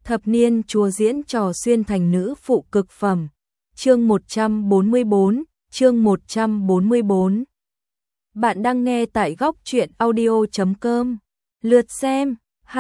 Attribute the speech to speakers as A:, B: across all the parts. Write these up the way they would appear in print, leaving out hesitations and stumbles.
A: Thập niên chùa diễn trò xuyên thành nữ phụ cực phẩm. Chương 144, chương 144. Bạn đang nghe tại góc truyện audio.com. Lượt xem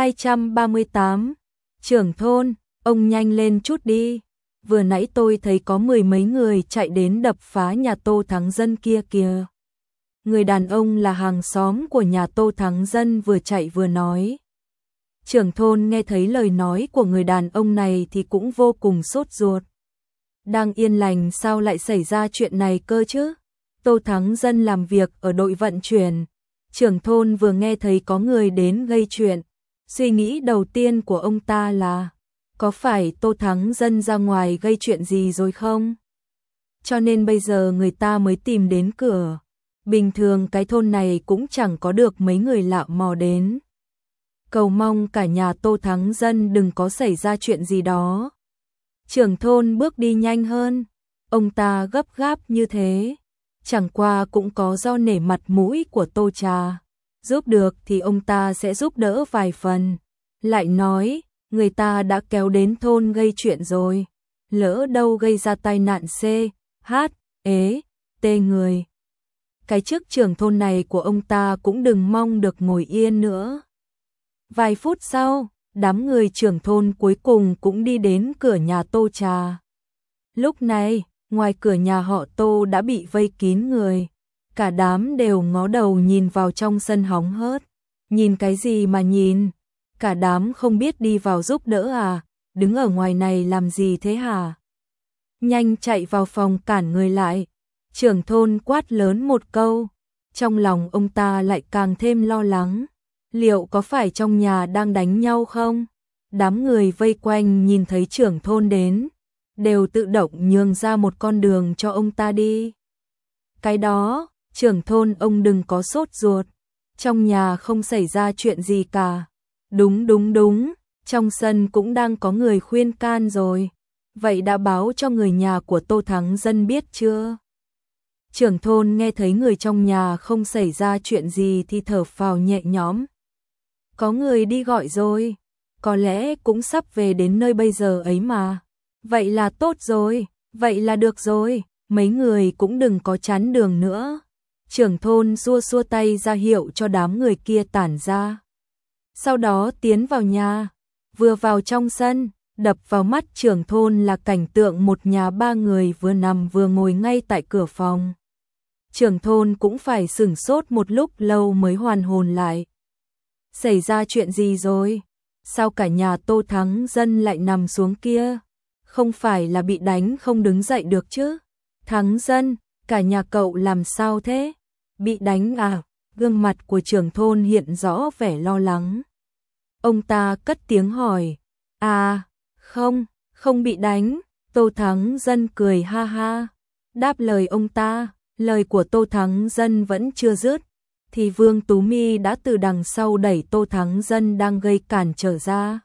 A: 238. Trưởng thôn, ông nhanh lên chút đi. Vừa nãy tôi thấy có mười mấy người chạy đến đập phá nhà Tô Thắng Dân kia kìa. Người đàn ông là hàng xóm của nhà Tô Thắng Dân vừa chạy vừa nói. Trưởng thôn nghe thấy lời nói của người đàn ông này thì cũng vô cùng sốt ruột. Đang yên lành sao lại xảy ra chuyện này cơ chứ? Tô Thắng Dân làm việc ở đội vận chuyển. Trưởng thôn vừa nghe thấy có người đến gây chuyện. Suy nghĩ đầu tiên của ông ta là có phải Tô Thắng Dân ra ngoài gây chuyện gì rồi không? Cho nên bây giờ người ta mới tìm đến cửa. Bình thường cái thôn này cũng chẳng có được mấy người lạ mò đến. Cầu mong cả nhà Tô Thắng Dân đừng có xảy ra chuyện gì đó. Trưởng thôn bước đi nhanh hơn. Ông ta gấp gáp như thế. Chẳng qua cũng có do nể mặt mũi của Tô Trà. Giúp được thì ông ta sẽ giúp đỡ vài phần. Lại nói, người ta đã kéo đến thôn gây chuyện rồi. Lỡ đâu gây ra tai nạn C, H, ế, T người. Cái chức trưởng thôn này của ông ta cũng đừng mong được ngồi yên nữa. Vài phút sau, đám người trưởng thôn cuối cùng cũng đi đến cửa nhà Tô Trà. Lúc này, ngoài cửa nhà họ Tô đã bị vây kín người. Cả đám đều ngó đầu nhìn vào trong sân hóng hớt. Nhìn cái gì mà nhìn? Cả đám không biết đi vào giúp đỡ à? Đứng ở ngoài này làm gì thế hả? Nhanh chạy vào phòng cản người lại. Trưởng thôn quát lớn một câu. Trong lòng ông ta lại càng thêm lo lắng. Liệu có phải trong nhà đang đánh nhau không? Đám người vây quanh nhìn thấy trưởng thôn đến, đều tự động nhường ra một con đường cho ông ta đi. Cái đó, trưởng thôn ông đừng có sốt ruột. Trong nhà không xảy ra chuyện gì cả. Đúng, trong sân cũng đang có người khuyên can rồi. Vậy đã báo cho người nhà của Tô Thắng Dân biết chưa? Trưởng thôn nghe thấy người trong nhà không xảy ra chuyện gì thì thở phào nhẹ nhõm. Có người đi gọi rồi, có lẽ cũng sắp về đến nơi bây giờ ấy mà. Vậy là tốt rồi, vậy là được rồi, mấy người cũng đừng có chắn đường nữa. Trưởng thôn xua tay ra hiệu cho đám người kia tản ra. Sau đó tiến vào nhà, vừa vào trong sân, đập vào mắt trưởng thôn là cảnh tượng một nhà ba người vừa nằm vừa ngồi ngay tại cửa phòng. Trưởng thôn cũng phải sửng sốt một lúc lâu mới hoàn hồn lại. Xảy ra chuyện gì rồi? Sao cả nhà Tô Thắng Dân lại nằm xuống kia? Không phải là bị đánh không đứng dậy được chứ? Thắng Dân, cả nhà cậu làm sao thế? Bị đánh à? Gương mặt của trưởng thôn hiện rõ vẻ lo lắng. Ông ta cất tiếng hỏi. À, không bị đánh. Tô Thắng Dân cười ha ha. Đáp lời ông ta, lời của Tô Thắng Dân vẫn chưa dứt. Thì Vương Tú My đã từ đằng sau đẩy Tô Thắng Dân đang gây cản trở ra.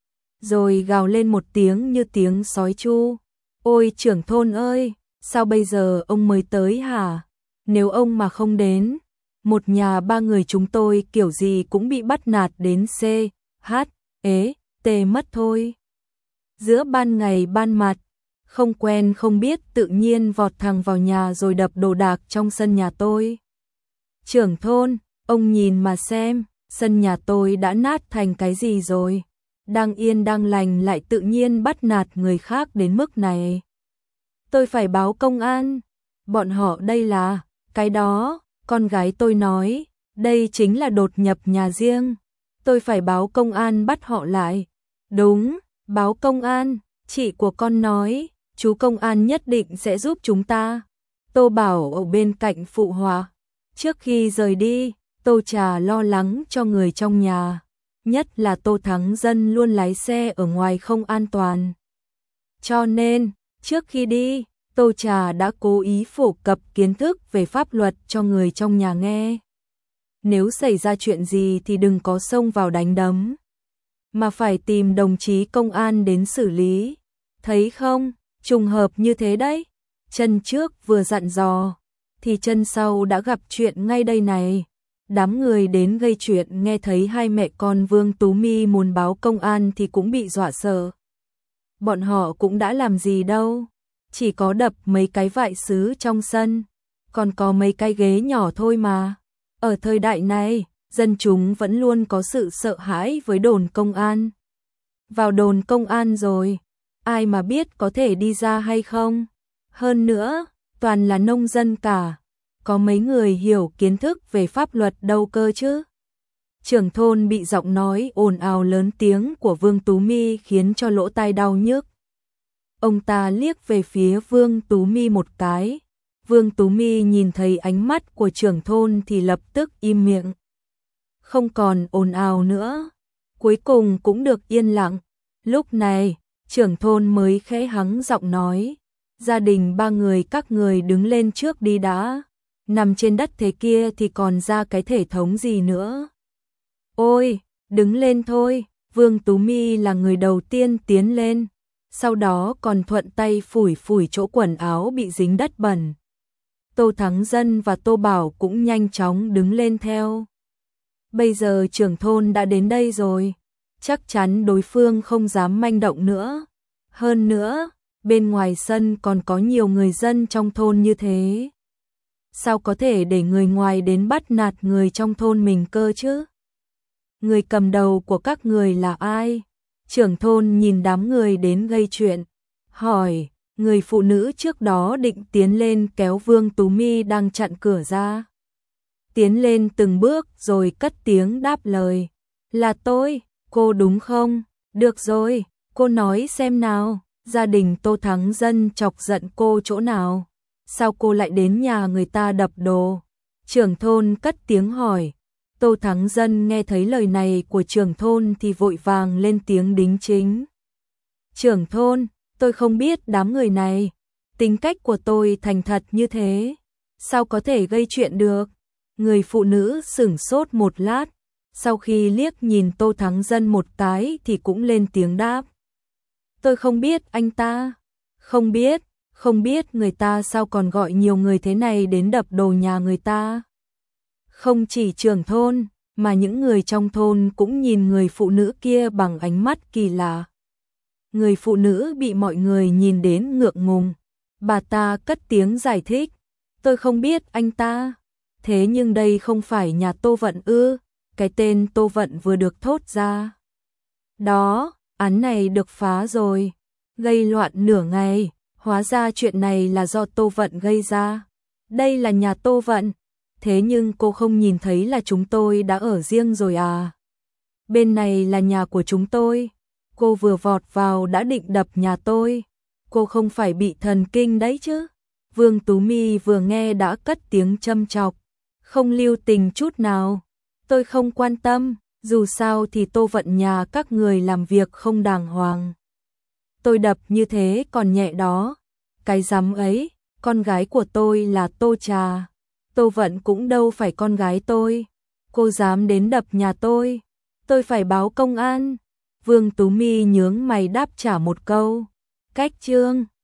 A: Rồi gào lên một tiếng như tiếng sói chu. Ôi trưởng thôn ơi, sao bây giờ ông mới tới hả? Nếu ông mà không đến, một nhà ba người chúng tôi kiểu gì cũng bị bắt nạt đến C, H, ế, T mất thôi. Giữa ban ngày ban mặt, không quen không biết tự nhiên vọt thẳng vào nhà rồi đập đồ đạc trong sân nhà tôi. Trưởng thôn, ông nhìn mà xem, sân nhà tôi đã nát thành cái gì rồi. Đang yên đang lành lại tự nhiên bắt nạt người khác đến mức này. Tôi phải báo công an. Bọn họ đây là, cái đó, con gái tôi nói, đây chính là đột nhập nhà riêng. Tôi phải báo công an bắt họ lại. Đúng, báo công an, chị của con nói, chú công an nhất định sẽ giúp chúng ta. Tô Bảo ở bên cạnh phụ họa. Trước khi rời đi, Tô Trà lo lắng cho người trong nhà, nhất là Tô Thắng Dân luôn lái xe ở ngoài không an toàn. Cho nên, trước khi đi, Tô Trà đã cố ý phổ cập kiến thức về pháp luật cho người trong nhà nghe. Nếu xảy ra chuyện gì thì đừng có xông vào đánh đấm, mà phải tìm đồng chí công an đến xử lý. Thấy không, trùng hợp như thế đấy. Chân trước vừa dặn dò thì chân sau đã gặp chuyện ngay đây này. Đám người đến gây chuyện nghe thấy hai mẹ con Vương Tú My muốn báo công an thì cũng bị dọa sợ. Bọn họ cũng đã làm gì đâu, chỉ có đập mấy cái vại sứ trong sân, còn có mấy cái ghế nhỏ thôi mà. Ở thời đại này, dân chúng vẫn luôn có sự sợ hãi với đồn công an. Vào đồn công an rồi, ai mà biết có thể đi ra hay không? Hơn nữa, toàn là nông dân cả, có mấy người hiểu kiến thức về pháp luật đâu cơ chứ. Trưởng thôn bị giọng nói ồn ào lớn tiếng của Vương Tú My khiến cho lỗ tai đau nhức. Ông ta liếc về phía Vương Tú My một cái. Vương Tú My nhìn thấy ánh mắt của trưởng thôn thì lập tức im miệng. Không còn ồn ào nữa, cuối cùng cũng được yên lặng. Lúc này, trưởng thôn mới khẽ hắng giọng nói, gia đình ba người các người đứng lên trước đi đã, nằm trên đất thế kia thì còn ra cái thể thống gì nữa. Ôi, đứng lên thôi. Vương Tú My là người đầu tiên tiến lên, sau đó còn thuận tay phủi phủi chỗ quần áo bị dính đất bẩn. Tô Thắng Dân và Tô Bảo cũng nhanh chóng đứng lên theo. Bây giờ trưởng thôn đã đến đây rồi, chắc chắn đối phương không dám manh động nữa. Hơn nữa, bên ngoài sân còn có nhiều người dân trong thôn như thế. Sao có thể để người ngoài đến bắt nạt người trong thôn mình cơ chứ? Người cầm đầu của các người là ai? Trưởng thôn nhìn đám người đến gây chuyện, hỏi. Người phụ nữ trước đó định tiến lên kéo Vương Tú My đang chặn cửa ra. Tiến lên từng bước rồi cất tiếng đáp lời. Là tôi, cô đúng không? Được rồi, cô nói xem nào, gia đình Tô Thắng Dân chọc giận cô chỗ nào? Sao cô lại đến nhà người ta đập đồ? Trưởng thôn cất tiếng hỏi. Tô Thắng Dân nghe thấy lời này của trưởng thôn thì vội vàng lên tiếng đính chính. Trưởng thôn, tôi không biết đám người này, tính cách của tôi thành thật như thế, sao có thể gây chuyện được? Người phụ nữ sửng sốt một lát, sau khi liếc nhìn Tô Thắng Dân một cái thì cũng lên tiếng đáp. Tôi không biết anh ta, không biết người ta sao còn gọi nhiều người thế này đến đập đồ nhà người ta. Không chỉ trưởng thôn, mà những người trong thôn cũng nhìn người phụ nữ kia bằng ánh mắt kỳ lạ. Người phụ nữ bị mọi người nhìn đến ngượng ngùng. Bà ta cất tiếng giải thích. Tôi không biết anh ta. Thế nhưng đây không phải nhà Tô Vận ư? Cái tên Tô Vận vừa được thốt ra. Đó, án này được phá rồi. Gây loạn nửa ngày. Hóa ra chuyện này là do Tô Vận gây ra. Đây là nhà Tô Vận. Thế nhưng cô không nhìn thấy là chúng tôi đã ở riêng rồi à? Bên này là nhà của chúng tôi. Cô vừa vọt vào đã định đập nhà tôi. Cô không phải bị thần kinh đấy chứ? Vương Tú My vừa nghe đã cất tiếng châm chọc. Không lưu tình chút nào. Tôi không quan tâm, dù sao thì Tô Vận nhà các người làm việc không đàng hoàng. Tôi đập như thế còn nhẹ đó. Cái dám ấy, con gái của tôi là Tô Trà. Tô Vận cũng đâu phải con gái tôi. Cô dám đến đập nhà tôi phải báo công an. Vương Tú My nhướng mày đáp trả một câu. Cách chương